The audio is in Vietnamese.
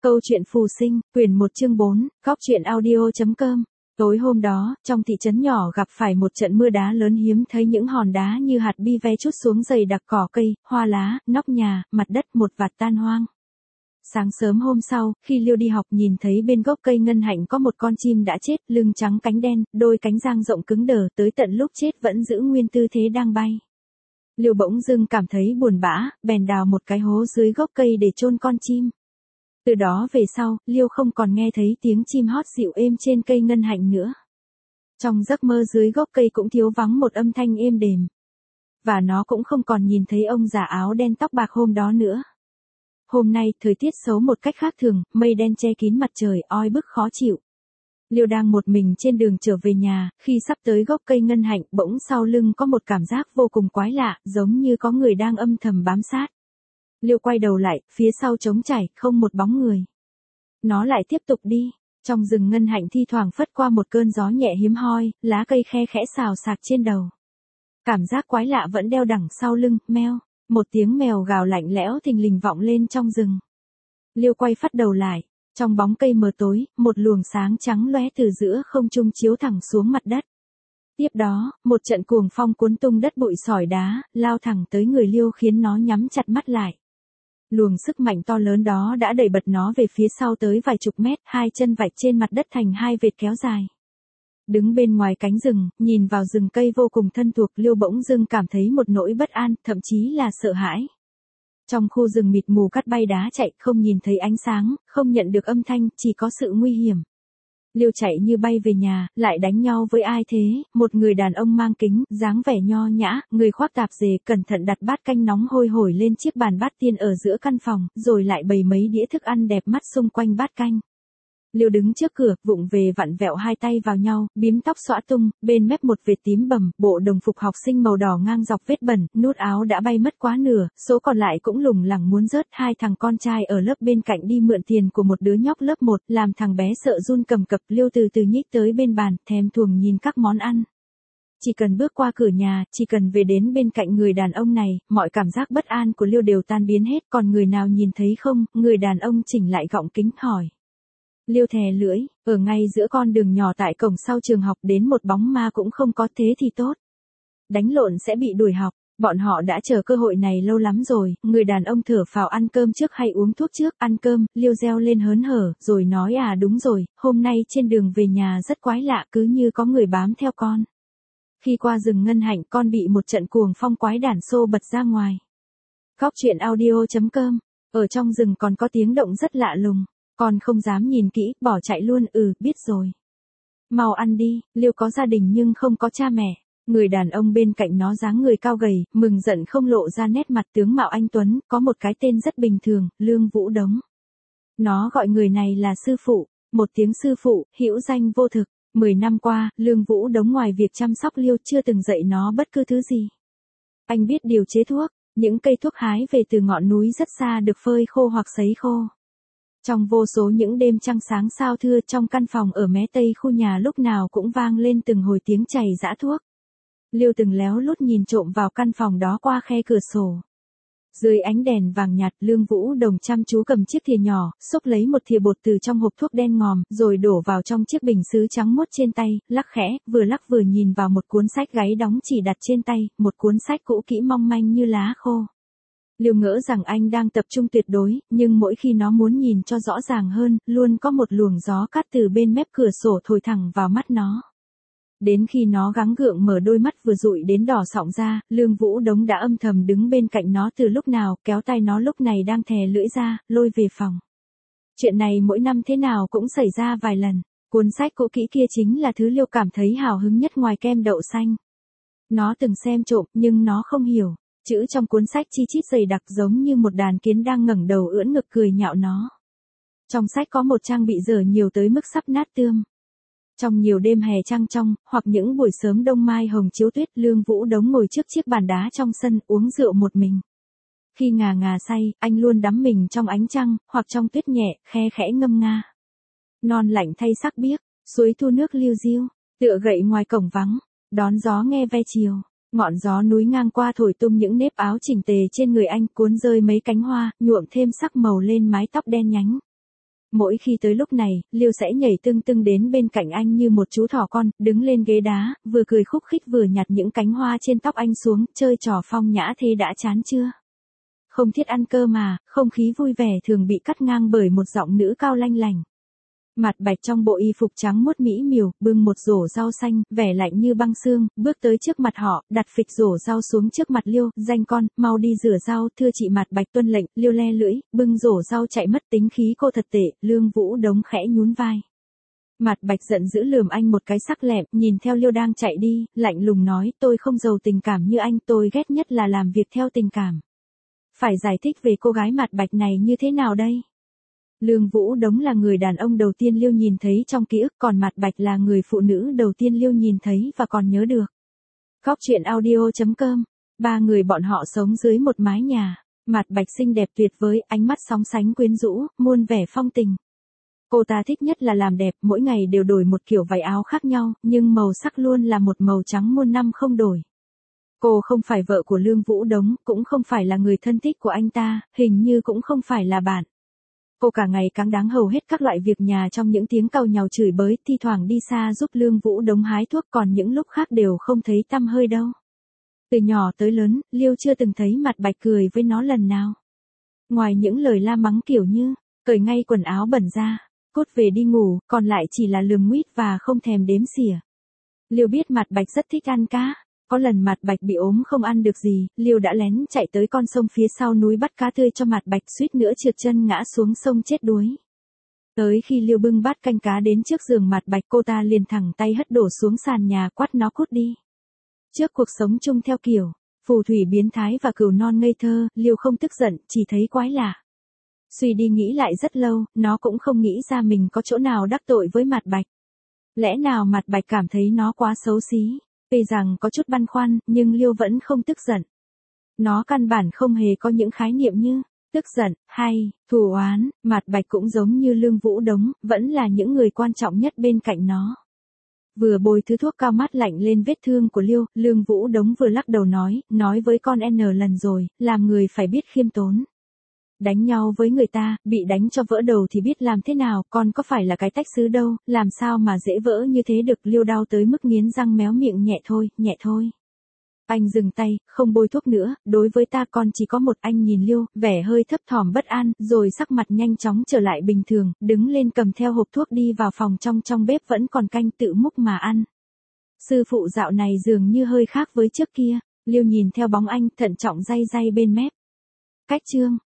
Câu chuyện phù sinh, quyển 1 chương 4, góc truyện audio.com. Tối hôm đó, trong thị trấn nhỏ gặp phải một trận mưa đá lớn, hiếm thấy những hòn đá như hạt bi ve trút xuống dày đặc cỏ cây, hoa lá, nóc nhà, mặt đất một vạt tan hoang. Sáng sớm hôm sau, khi Liêu đi học nhìn thấy bên gốc cây ngân hạnh có một con chim đã chết, lưng trắng cánh đen, đôi cánh dang rộng cứng đờ, tới tận lúc chết vẫn giữ nguyên tư thế đang bay. Liêu bỗng dưng cảm thấy buồn bã, bèn đào một cái hố dưới gốc cây để chôn con chim. Từ đó về sau, Liêu không còn nghe thấy tiếng chim hót dịu êm trên cây ngân hạnh nữa. Trong giấc mơ dưới gốc cây cũng thiếu vắng một âm thanh êm đềm. Và nó cũng không còn nhìn thấy ông già áo đen tóc bạc hôm đó nữa. Hôm nay, thời tiết xấu một cách khác thường, mây đen che kín mặt trời, oi bức khó chịu. Liêu đang một mình trên đường trở về nhà, khi sắp tới gốc cây ngân hạnh, bỗng sau lưng có một cảm giác vô cùng quái lạ, giống như có người đang âm thầm bám sát. Liêu quay đầu lại, phía sau trống trải, không một bóng người. Nó lại tiếp tục đi. Trong rừng ngân hạnh thi thoảng phất qua một cơn gió nhẹ hiếm hoi, lá cây khe khẽ xào xạc trên đầu. Cảm giác quái lạ vẫn đeo đằng sau lưng, meo. Một tiếng mèo gào lạnh lẽo thình lình vọng lên trong rừng. Liêu quay phắt đầu lại. Trong bóng cây mờ tối, một luồng sáng trắng lóe từ giữa không trung chiếu thẳng xuống mặt đất. Tiếp đó, một trận cuồng phong cuốn tung đất bụi sỏi đá, lao thẳng tới người Liêu khiến nó nhắm chặt mắt lại. Luồng sức mạnh to lớn đó đã đẩy bật nó về phía sau tới vài chục mét, hai chân vạch trên mặt đất thành hai vệt kéo dài. Đứng bên ngoài cánh rừng, nhìn vào rừng cây vô cùng thân thuộc, Liêu bỗng dưng cảm thấy một nỗi bất an, thậm chí là sợ hãi. Trong khu rừng mịt mù cát bay đá chạy, không nhìn thấy ánh sáng, không nhận được âm thanh, chỉ có sự nguy hiểm. Liêu chạy như bay về nhà, lại đánh nhau với ai thế? Một người đàn ông mang kính, dáng vẻ nho nhã, người khoác tạp dề, cẩn thận đặt bát canh nóng hôi hổi lên chiếc bàn bát tiên ở giữa căn phòng, rồi lại bày mấy đĩa thức ăn đẹp mắt xung quanh bát canh. Liêu đứng trước cửa, vụng về vặn vẹo hai tay vào nhau, bím tóc xõa tung, bên mép một vệt tím bầm, bộ đồng phục học sinh màu đỏ ngang dọc vết bẩn, nút áo đã bay mất quá nửa, số còn lại cũng lủng lẳng muốn rớt. Hai thằng con trai ở lớp bên cạnh đi mượn tiền của một đứa nhóc lớp 1, làm thằng bé sợ run cầm cập. Liêu từ từ nhích tới bên bàn, thèm thuồng nhìn các món ăn. Chỉ cần bước qua cửa nhà, chỉ cần về đến bên cạnh người đàn ông này, mọi cảm giác bất an của Liêu đều tan biến hết. Còn người nào nhìn thấy không? Người đàn ông chỉnh lại gọng kính hỏi. Liêu thè lưỡi, ở ngay giữa con đường nhỏ tại cổng sau trường học, đến một bóng ma cũng không có, thế thì tốt. Đánh lộn sẽ bị đuổi học, bọn họ đã chờ cơ hội này lâu lắm rồi. Người đàn ông thở phào, ăn cơm trước hay uống thuốc trước? Ăn cơm. Liêu reo lên hớn hở, rồi nói à đúng rồi, hôm nay trên đường về nhà rất quái lạ, cứ như có người bám theo con. Khi qua rừng ngân hạnh, con bị một trận cuồng phong quái đản xô bật ra ngoài. Góc truyện audio.com. Ở trong rừng còn có tiếng động rất lạ lùng. Con không dám nhìn kỹ, bỏ chạy luôn. Biết rồi. Mau ăn đi. Liêu có gia đình nhưng không có cha mẹ. Người đàn ông bên cạnh nó dáng người cao gầy, mừng giận không lộ ra nét mặt, tướng mạo anh tuấn, có một cái tên rất bình thường, Lương Vũ Đống. Nó gọi người này là sư phụ. Một tiếng sư phụ, hữu danh vô thực. 10 năm qua, Lương Vũ Đống ngoài việc chăm sóc Liêu chưa từng dạy nó bất cứ thứ gì. Anh biết điều chế thuốc. Những cây thuốc hái về từ ngọn núi rất xa được phơi khô hoặc sấy khô. Trong vô số những đêm trăng sáng sao thưa, trong căn phòng ở mé tây khu nhà lúc nào cũng vang lên từng hồi tiếng chày giã thuốc. Liêu từng léo lút nhìn trộm vào căn phòng đó qua khe cửa sổ. Dưới ánh đèn vàng nhạt, Lương Vũ Đống chăm chú cầm chiếc thìa nhỏ, xúc lấy một thìa bột từ trong hộp thuốc đen ngòm, rồi đổ vào trong chiếc bình sứ trắng muốt trên tay, lắc khẽ, vừa lắc vừa nhìn vào một cuốn sách gáy đóng chỉ đặt trên tay, một cuốn sách cũ kỹ mong manh như lá khô. Liêu ngỡ rằng anh đang tập trung tuyệt đối, nhưng mỗi khi nó muốn nhìn cho rõ ràng hơn, luôn có một luồng gió cát từ bên mép cửa sổ thổi thẳng vào mắt nó. Đến khi nó gắng gượng mở đôi mắt vừa dụi đến đỏ sọng ra, Lương Vũ Đống đã âm thầm đứng bên cạnh nó từ lúc nào, kéo tay nó lúc này đang thè lưỡi ra, lôi về phòng. Chuyện này mỗi năm thế nào cũng xảy ra vài lần. Cuốn sách cũ kỹ kia chính là thứ Liêu cảm thấy hào hứng nhất ngoài kem đậu xanh. Nó từng xem trộm, nhưng nó không hiểu. Chữ trong cuốn sách chi chít dày đặc giống như một đàn kiến đang ngẩng đầu ưỡn ngực cười nhạo nó. Trong sách có một trang bị dở nhiều tới mức sắp nát tươm. Trong nhiều đêm hè trăng trong, hoặc những buổi sớm đông mai hồng chiếu tuyết, Lương Vũ Đống ngồi trước chiếc bàn đá trong sân, uống rượu một mình. Khi ngà ngà say, anh luôn đắm mình trong ánh trăng, hoặc trong tuyết nhẹ, khe khẽ ngâm nga. Non lạnh thay sắc biếc, suối thu nước liêu diêu, tựa gậy ngoài cổng vắng, đón gió nghe ve chiều. Ngọn gió núi ngang qua thổi tung những nếp áo chỉnh tề trên người anh, cuốn rơi mấy cánh hoa, nhuộm thêm sắc màu lên mái tóc đen nhánh. Mỗi khi tới lúc này, Liêu sẽ nhảy tưng tưng đến bên cạnh anh như một chú thỏ con, đứng lên ghế đá, vừa cười khúc khích vừa nhặt những cánh hoa trên tóc anh xuống, chơi trò phong nhã thế đã chán chưa? Không thiết ăn cơ mà, không khí vui vẻ thường bị cắt ngang bởi một giọng nữ cao lanh lảnh. Mặt Bạch trong bộ y phục trắng muốt mỹ miều, bưng một rổ rau xanh, vẻ lạnh như băng xương, bước tới trước mặt họ, đặt phịch rổ rau xuống trước mặt Liêu, danh con, mau đi rửa rau, thưa chị. Mặt Bạch tuân lệnh, Liêu le lưỡi, bưng rổ rau chạy mất. Tính khí cô thật tệ. Lương Vũ Đống khẽ nhún vai. Mặt Bạch giận dữ lườm anh một cái sắc lẹm, nhìn theo Liêu đang chạy đi, lạnh lùng nói, tôi không giàu tình cảm như anh, tôi ghét nhất là làm việc theo tình cảm. Phải giải thích về cô gái Mặt Bạch này như thế nào đây? Lương Vũ Đống là người đàn ông đầu tiên Liêu nhìn thấy trong ký ức, còn Mặt Bạch là người phụ nữ đầu tiên Liêu nhìn thấy và còn nhớ được. Góc truyện audio.com. Ba người bọn họ sống dưới một mái nhà. Mặt Bạch xinh đẹp tuyệt vời, ánh mắt sóng sánh quyến rũ, muôn vẻ phong tình. Cô ta thích nhất là làm đẹp, mỗi ngày đều đổi một kiểu váy áo khác nhau, nhưng màu sắc luôn là một màu trắng muôn năm không đổi. Cô không phải vợ của Lương Vũ Đống, cũng không phải là người thân thích của anh ta, hình như cũng không phải là bạn. Cô cả ngày cáng đáng hầu hết các loại việc nhà trong những tiếng càu nhàu chửi bới, thi thoảng đi xa giúp Lương Vũ Đống hái thuốc, còn những lúc khác đều không thấy tăm hơi đâu. Từ nhỏ tới lớn, Liêu chưa từng thấy Mặt Bạch cười với nó lần nào. Ngoài những lời la mắng kiểu như, cởi ngay quần áo bẩn ra, cút về đi ngủ, còn lại chỉ là lườm nguýt và không thèm đếm xỉa. Liêu biết Mặt Bạch rất thích ăn cá. Có lần Mặt Bạch bị ốm không ăn được gì, Liêu đã lén chạy tới con sông phía sau núi bắt cá tươi cho Mặt Bạch, suýt nữa trượt chân ngã xuống sông chết đuối. Tới khi Liêu bưng bát canh cá đến trước giường Mặt Bạch, cô ta liền thẳng tay hất đổ xuống sàn nhà, quát nó cút đi. Trước cuộc sống chung theo kiểu phù thủy biến thái và cừu non ngây thơ, Liêu không tức giận, chỉ thấy quái lạ. Suy đi nghĩ lại rất lâu, nó cũng không nghĩ ra mình có chỗ nào đắc tội với Mặt Bạch. Lẽ nào Mặt Bạch cảm thấy nó quá xấu xí? Tuy rằng có chút băn khoăn, nhưng Liêu vẫn không tức giận. Nó căn bản không hề có những khái niệm như tức giận, hay thù oán. Mặt Bạch cũng giống như Lương Vũ Đống, vẫn là những người quan trọng nhất bên cạnh nó. Vừa bôi thứ thuốc cao mát lạnh lên vết thương của Liêu, Lương Vũ Đống vừa lắc đầu nói với con N lần rồi, làm người phải biết khiêm tốn. Đánh nhau với người ta, bị đánh cho vỡ đầu thì biết làm thế nào, con có phải là cái tách sứ đâu, làm sao mà dễ vỡ như thế được. Liêu đau tới mức nghiến răng méo miệng, nhẹ thôi. Anh dừng tay, không bôi thuốc nữa, đối với ta con chỉ có một. Anh nhìn Liêu, vẻ hơi thấp thỏm bất an, rồi sắc mặt nhanh chóng trở lại bình thường, đứng lên cầm theo hộp thuốc đi vào phòng, trong bếp vẫn còn canh, tự múc mà ăn. Sư phụ dạo này dường như hơi khác với trước kia. Liêu nhìn theo bóng anh, thận trọng day bên mép. Cách chương